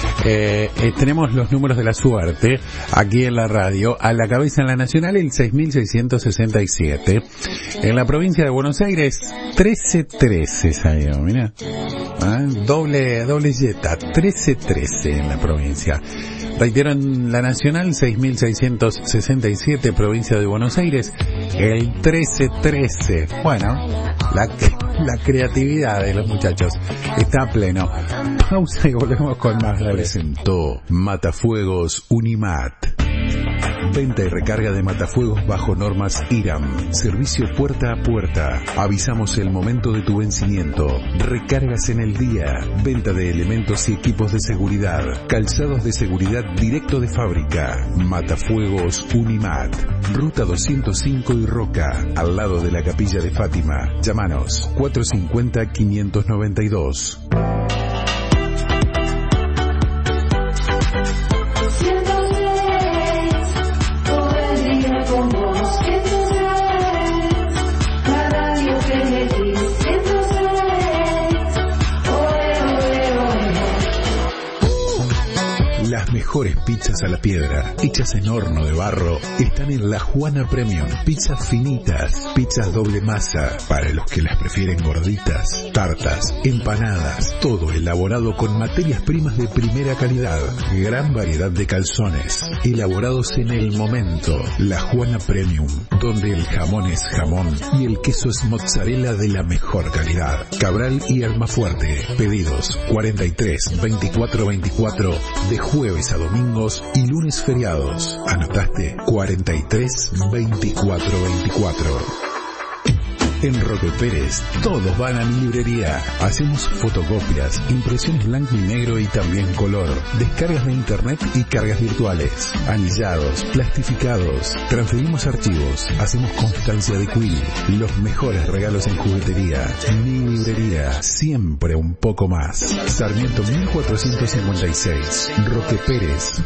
Tenemos los números de la suerte aquí en la radio. A la cabeza en la nacional el 6.667. En la provincia de Buenos Aires 1313 salió, mira. Doble yeta, 1313 en la provincia. Reitero, en la nacional 6.667, provincia de Buenos Aires, el 1313. Bueno, la creatividad de los muchachos está a pleno. Pausa y volvemos con más. Presentó Matafuegos Unimat. Venta y recarga de matafuegos bajo normas IRAM. Servicio puerta a puerta. Avisamos el momento de tu vencimiento. Recargas en el día. Venta de elementos y equipos de seguridad. Calzados de seguridad directo de fábrica. Matafuegos Unimat. Ruta 205 y Roca, al lado de la Capilla de Fátima. Llámanos 450-592. Las mejores pizzas a la piedra, hechas en horno de barro, están en La Juana Premium. Pizzas finitas, pizzas doble masa, para los que las prefieren gorditas, tartas, empanadas, todo elaborado con materias primas de primera calidad. Gran variedad de calzones, elaborados en el momento. La Juana Premium, donde el jamón es jamón y el queso es mozzarella de la mejor calidad. Cabral y Almafuerte. Pedidos 43 24 24 de jueves a domingos y lunes feriados. ¿Anotaste? 43 24 24. En Roque Pérez, todos van a mi librería. Hacemos fotocopias, impresiones blanco y negro y también color, descargas de internet y cargas virtuales, anillados, plastificados, transferimos archivos, hacemos constancia de quill, los mejores regalos en juguetería. Mi librería, siempre un poco más. Sarmiento 1456, Roque Pérez.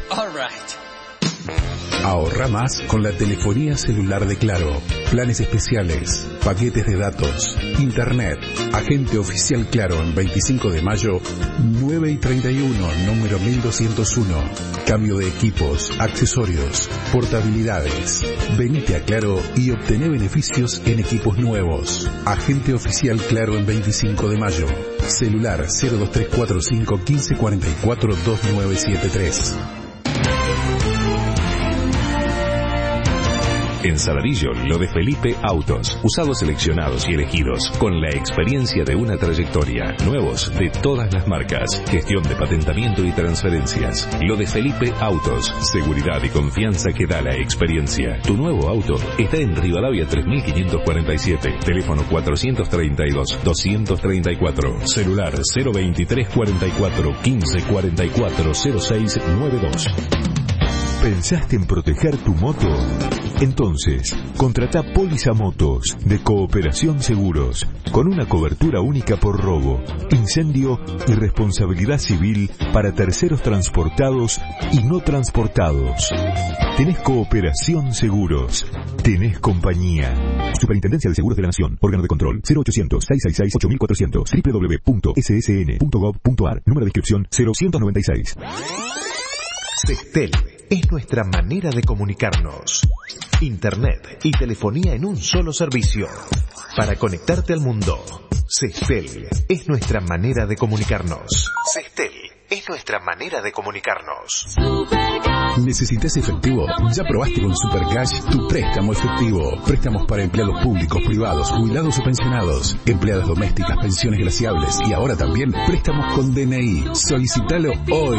Ahorra más con la telefonía celular de Claro. Planes especiales, paquetes de datos, internet. Agente oficial Claro en 25 de mayo, 9 y 31, número 1201. Cambio de equipos, accesorios, portabilidades. Venite a Claro y obtené beneficios en equipos nuevos. Agente oficial Claro en 25 de mayo. Celular 02345 1544 2973. En Saladillo, lo de Felipe Autos. Usados seleccionados y elegidos con la experiencia de una trayectoria. Nuevos de todas las marcas. Gestión de patentamiento y transferencias. Lo de Felipe Autos. Seguridad y confianza que da la experiencia. Tu nuevo auto está en Rivadavia 3547. Teléfono 432-234. Celular 023 44 15 44 0692. ¿Pensaste en proteger tu moto? Entonces, contratá Póliza Motos de Cooperación Seguros, con una cobertura única por robo, incendio y responsabilidad civil para terceros transportados y no transportados. Tenés Cooperación Seguros. Tenés compañía. Superintendencia de Seguros de la Nación. Órgano de control 0800-666-8400. www.ssn.gov.ar. Número de inscripción 0196. Sextel es nuestra manera de comunicarnos. Internet y telefonía en un solo servicio. Para conectarte al mundo. Sextel es nuestra manera de comunicarnos. Sextel es nuestra manera de comunicarnos. ¿Necesitas efectivo? ¿Ya probaste con Supercash tu préstamo efectivo? Préstamos para empleados públicos, privados, jubilados o pensionados, empleadas domésticas, pensiones glaciables y ahora también préstamos con DNI. Solicítalo hoy.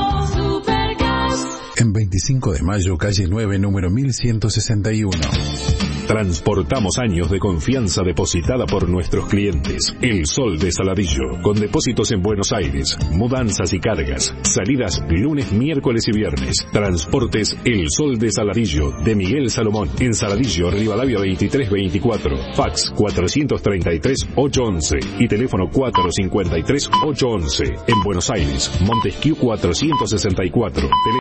En 25 de mayo, calle 9, número 1161. Transportamos años de confianza depositada por nuestros clientes. El Sol de Saladillo, con depósitos en Buenos Aires, mudanzas y cargas, salidas lunes, miércoles y viernes. Transportes El Sol de Saladillo, de Miguel Salomón, en Saladillo, Rivadavia 2324. Fax 433-811 y teléfono 453-811. En Buenos Aires, Montesquieu 464.